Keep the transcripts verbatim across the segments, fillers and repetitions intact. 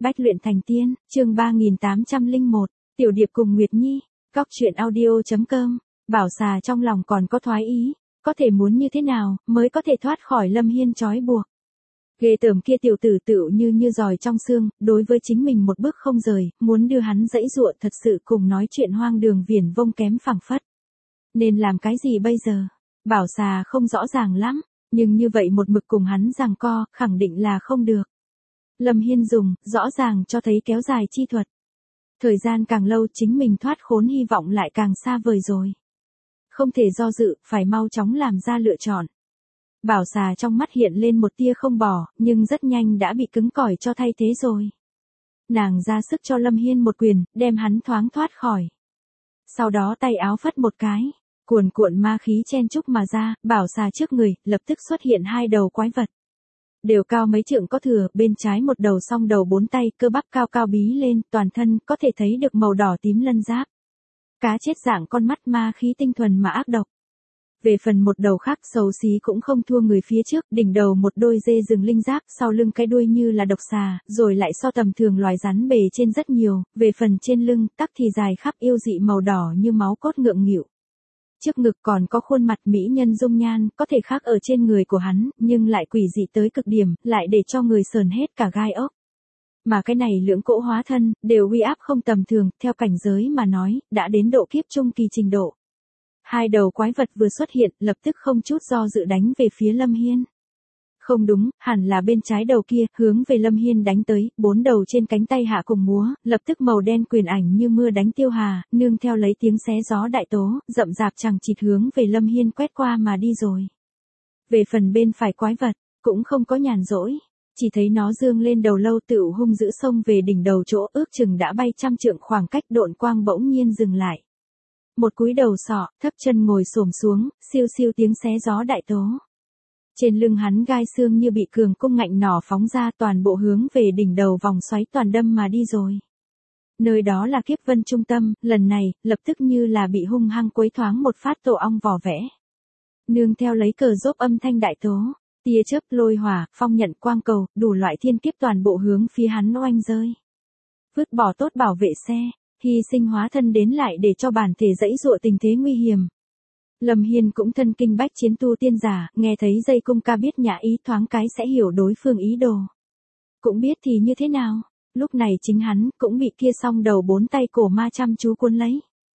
Bách luyện thành tiên, chương ba nghìn tám trăm lẻ một, Tiểu Điệp cùng Nguyệt Nhi, Cóc truyện audio.com, Bảo Xà trong lòng còn có thoái ý, có thể muốn như thế nào, mới có thể thoát khỏi Lâm Hiên trói buộc. Ghê tởm kia tiểu tử tựu như như giòi trong xương, đối với chính mình một bước không rời, muốn đưa hắn dãy dụa thật sự cùng nói chuyện hoang đường viển vông kém phẳng phất. Nên làm cái gì bây giờ? Bảo Xà không rõ ràng lắm, nhưng như vậy một mực cùng hắn giằng co, khẳng định là không được. Lâm Hiên dùng, rõ ràng cho thấy kéo dài chi thuật. Thời gian càng lâu chính mình thoát khốn hy vọng lại càng xa vời rồi. Không thể do dự, phải mau chóng làm ra lựa chọn. Bảo Xà trong mắt hiện lên một tia không bỏ, nhưng rất nhanh đã bị cứng cỏi cho thay thế rồi. Nàng ra sức cho Lâm Hiên một quyền, đem hắn thoáng thoát khỏi. Sau đó tay áo phất một cái, cuồn cuộn ma khí chen chúc mà ra, Bảo Xà trước người, lập tức xuất hiện hai đầu quái vật. Đều cao mấy trượng có thừa, bên trái một đầu song đầu bốn tay, cơ bắp cao cao bí lên, toàn thân có thể thấy được màu đỏ tím lân giáp. Cá chết dạng con mắt ma khí tinh thuần mà ác độc. Về phần một đầu khác xấu xí cũng không thua người phía trước, đỉnh đầu một đôi dê rừng linh giáp, sau lưng cái đuôi như là độc xà, rồi lại so tầm thường loài rắn bề trên rất nhiều, về phần trên lưng, tắc thì dài khắp yêu dị màu đỏ như máu cốt ngượng nghịu. Trước ngực còn có khuôn mặt mỹ nhân dung nhan, có thể khác ở trên người của hắn, nhưng lại quỷ dị tới cực điểm, lại để cho người sờn hết cả gai ốc. Mà cái này lưỡng cỗ hóa thân, đều uy áp không tầm thường, theo cảnh giới mà nói, đã đến độ kiếp trung kỳ trình độ. Hai đầu quái vật vừa xuất hiện, lập tức không chút do dự đánh về phía Lâm Hiên. Không đúng, hẳn là bên trái đầu kia, hướng về Lâm Hiên đánh tới, bốn đầu trên cánh tay hạ cùng múa, lập tức màu đen quyền ảnh như mưa đánh tiêu hà, nương theo lấy tiếng xé gió đại tố, rậm rạp chằng chịt hướng về Lâm Hiên quét qua mà đi rồi. Về phần bên phải quái vật, cũng không có nhàn rỗi, chỉ thấy nó dương lên đầu lâu tựu hung dữ xông về đỉnh đầu chỗ ước chừng đã bay trăm trượng khoảng cách, độn quang bỗng nhiên dừng lại. Một cúi đầu sọ, thấp chân ngồi xổm xuống, siêu siêu tiếng xé gió đại tố. Trên lưng hắn gai xương như bị cường cung ngạnh nỏ phóng ra, toàn bộ hướng về đỉnh đầu vòng xoáy toàn đâm mà đi rồi. Nơi đó là kiếp vân trung tâm, lần này, lập tức như là bị hung hăng quấy thoáng một phát tổ ong vỏ vẽ. Nương theo lấy cờ rốp âm thanh đại tố, tia chớp lôi hỏa, phong nhận quang cầu, đủ loại thiên kiếp toàn bộ hướng phía hắn oanh rơi. Vứt bỏ tốt bảo vệ xe, hy sinh hóa thân đến lại để cho bản thể dãy dụa tình thế nguy hiểm. Lâm Hiên cũng thân kinh bách chiến tu tiên giả, nghe thấy dây cung ca biết nhã ý thoáng cái sẽ hiểu đối phương ý đồ. Cũng biết thì như thế nào, lúc này chính hắn cũng bị kia song đầu bốn tay cổ ma chăm chú cuốn lấy.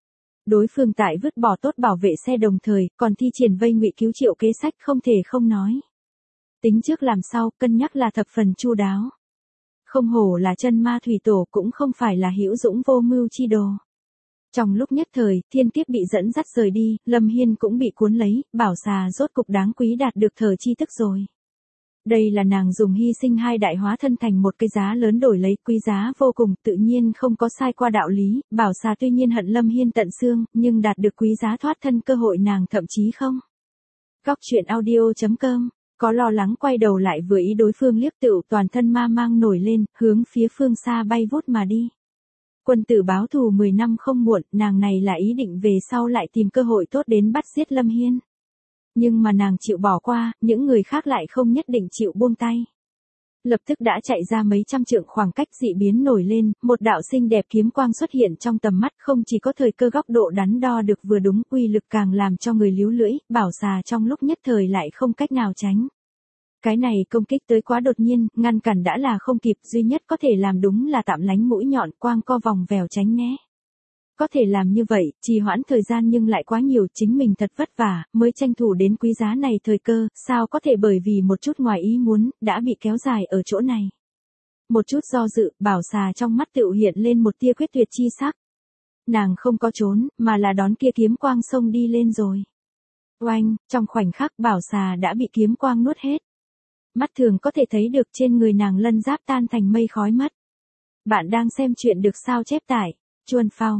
Đối phương tại vứt bỏ tốt bảo vệ xe đồng thời, còn thi triển vây ngụy cứu triệu kế sách không thể không nói. Tính trước làm sau, cân nhắc là thập phần chu đáo. Không hổ là chân ma thủy tổ, cũng không phải là hữu dũng vô mưu chi đồ. Trong lúc nhất thời, thiên kiếp bị dẫn dắt rời đi, Lâm Hiên cũng bị cuốn lấy, Bảo Xà rốt cục đáng quý đạt được thờ chi thức rồi. Đây là nàng dùng hy sinh hai đại hóa thân thành một cái giá lớn đổi lấy, quý giá vô cùng, tự nhiên không có sai qua đạo lý. Bảo Xà tuy nhiên hận Lâm Hiên tận xương, nhưng đạt được quý giá thoát thân cơ hội nàng thậm chí không. Cóc truyện audio.com, có lo lắng quay đầu lại vừa ý đối phương liếc tựu toàn thân ma mang nổi lên, hướng phía phương xa bay vút mà đi. Quân tử báo thù mười năm không muộn, nàng này là ý định về sau lại tìm cơ hội tốt đến bắt giết Lâm Hiên. Nhưng mà nàng chịu bỏ qua, những người khác lại không nhất định chịu buông tay. Lập tức đã chạy ra mấy trăm trượng khoảng cách, dị biến nổi lên, một đạo xinh đẹp kiếm quang xuất hiện trong tầm mắt, không chỉ có thời cơ góc độ đắn đo được vừa đúng, uy lực càng làm cho người líu lưỡi, Bảo Xà trong lúc nhất thời lại không cách nào tránh. Cái này công kích tới quá đột nhiên, ngăn cản đã là không kịp, duy nhất có thể làm đúng là tạm lánh mũi nhọn quang co vòng vèo tránh né. Có thể làm như vậy, trì hoãn thời gian nhưng lại quá nhiều, chính mình thật vất vả, mới tranh thủ đến quý giá này thời cơ, sao có thể bởi vì một chút ngoài ý muốn, đã bị kéo dài ở chỗ này. Một chút do dự, Bảo Xà trong mắt tựu hiện lên một tia quyết tuyệt chi sắc. Nàng không có trốn, mà là đón kia kiếm quang xông đi lên rồi. Oanh, trong khoảnh khắc Bảo Xà đã bị kiếm quang nuốt hết. Mắt thường có thể thấy được trên người nàng lân giáp tan thành mây khói mất. Bạn đang xem chuyện được sao chép tải. Chuan phao,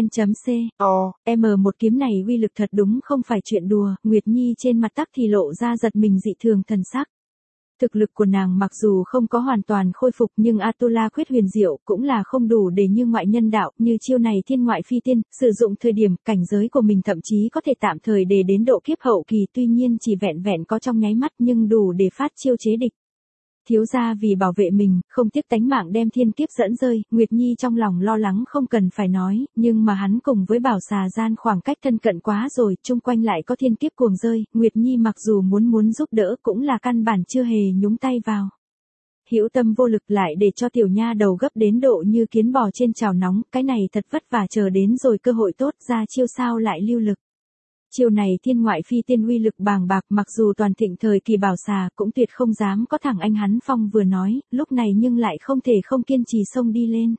vn.co, M một kiếm này uy lực thật đúng không phải chuyện đùa, Nguyệt Nhi trên mặt tắc thì lộ ra giật mình dị thường thần sắc. Thực lực của nàng mặc dù không có hoàn toàn khôi phục nhưng Atula khuyết huyền diệu cũng là không đủ để như ngoại nhân đạo, như chiêu này thiên ngoại phi tiên, sử dụng thời điểm cảnh giới của mình thậm chí có thể tạm thời để đến độ kiếp hậu kỳ, tuy nhiên chỉ vẹn vẹn có trong nháy mắt nhưng đủ để phát chiêu chế địch. Thiếu gia vì bảo vệ mình, không tiếc tánh mạng đem thiên kiếp dẫn rơi, Nguyệt Nhi trong lòng lo lắng không cần phải nói, nhưng mà hắn cùng với bảo xà gian khoảng cách thân cận quá rồi, chung quanh lại có thiên kiếp cuồng rơi, Nguyệt Nhi mặc dù muốn muốn giúp đỡ cũng là căn bản chưa hề nhúng tay vào. Hữu tâm vô lực lại để cho tiểu nha đầu gấp đến độ như kiến bò trên chảo nóng, cái này thật vất vả chờ đến rồi cơ hội tốt ra chiêu sao lại lưu lực. Chiều này thiên ngoại phi tiên uy lực bàng bạc, mặc dù toàn thịnh thời kỳ bảo xà cũng tuyệt không dám có thẳng anh hắn phong vừa nói, lúc này nhưng lại không thể không kiên trì xông đi lên.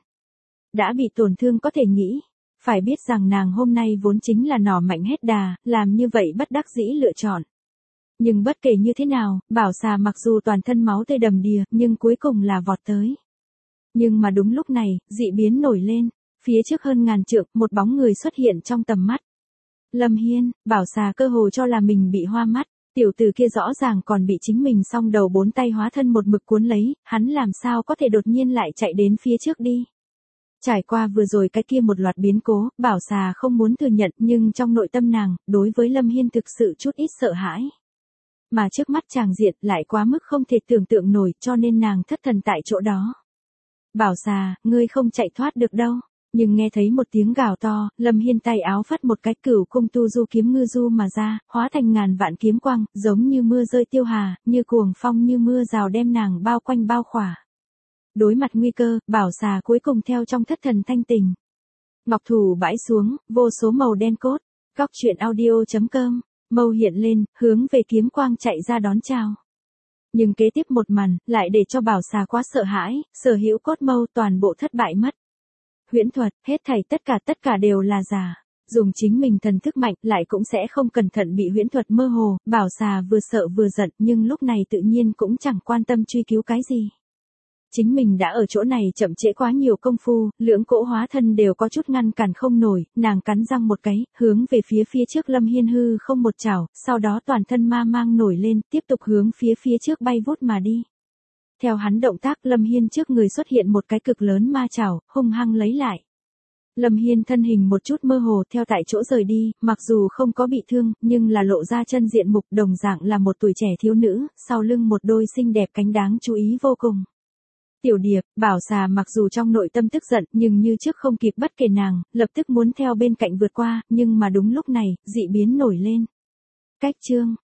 Đã bị tổn thương có thể nghĩ, phải biết rằng nàng hôm nay vốn chính là nỏ mạnh hết đà, làm như vậy bất đắc dĩ lựa chọn. Nhưng bất kể như thế nào, bảo xà mặc dù toàn thân máu tươi đầm đìa, nhưng cuối cùng là vọt tới. Nhưng mà đúng lúc này, dị biến nổi lên, phía trước hơn ngàn trượng, một bóng người xuất hiện trong tầm mắt. Lâm Hiên, bảo xà cơ hồ cho là mình bị hoa mắt, tiểu tử kia rõ ràng còn bị chính mình song đầu bốn tay hóa thân một mực cuốn lấy, hắn làm sao có thể đột nhiên lại chạy đến phía trước đi. Trải qua vừa rồi cái kia một loạt biến cố, bảo xà không muốn thừa nhận nhưng trong nội tâm nàng, đối với Lâm Hiên thực sự chút ít sợ hãi. Mà trước mắt chàng diện lại quá mức không thể tưởng tượng nổi cho nên nàng thất thần tại chỗ đó. Bảo xà, ngươi không chạy thoát được đâu. Nhưng nghe thấy một tiếng gào to, Lâm Hiên tay áo phất một cái cửu cung tu du kiếm ngư du mà ra, hóa thành ngàn vạn kiếm quang, giống như mưa rơi tiêu hà, như cuồng phong như mưa rào đem nàng bao quanh bao khỏa. Đối mặt nguy cơ, bảo xà cuối cùng theo trong thất thần thanh tình. Ngọc thủ bãi xuống, vô số màu đen cốt, góc truyện audio chấm com, mâu hiện lên, hướng về kiếm quang chạy ra đón chào. Nhưng kế tiếp một màn, lại để cho bảo xà quá sợ hãi, sở hữu cốt mâu toàn bộ thất bại mất. Huyễn thuật, hết thảy tất cả tất cả đều là giả. Dùng chính mình thần thức mạnh lại cũng sẽ không cẩn thận bị huyễn thuật mơ hồ, bảo xà vừa sợ vừa giận nhưng lúc này tự nhiên cũng chẳng quan tâm truy cứu cái gì. Chính mình đã ở chỗ này chậm trễ quá nhiều công phu, lưỡng cỗ hóa thân đều có chút ngăn cản không nổi, nàng cắn răng một cái, hướng về phía phía trước Lâm Hiên hư không một chảo, sau đó toàn thân ma mang nổi lên, tiếp tục hướng phía phía trước bay vút mà đi. Theo hắn động tác Lâm Hiên trước người xuất hiện một cái cực lớn ma chảo, hung hăng lấy lại. Lâm Hiên thân hình một chút mơ hồ theo tại chỗ rời đi, mặc dù không có bị thương, nhưng là lộ ra chân diện mục đồng dạng là một tuổi trẻ thiếu nữ, sau lưng một đôi xinh đẹp cánh đáng chú ý vô cùng. Tiểu Điệp, bảo xà mặc dù trong nội tâm tức giận nhưng như trước không kịp bất kể nàng, lập tức muốn theo bên cạnh vượt qua, nhưng mà đúng lúc này, dị biến nổi lên. Cách chương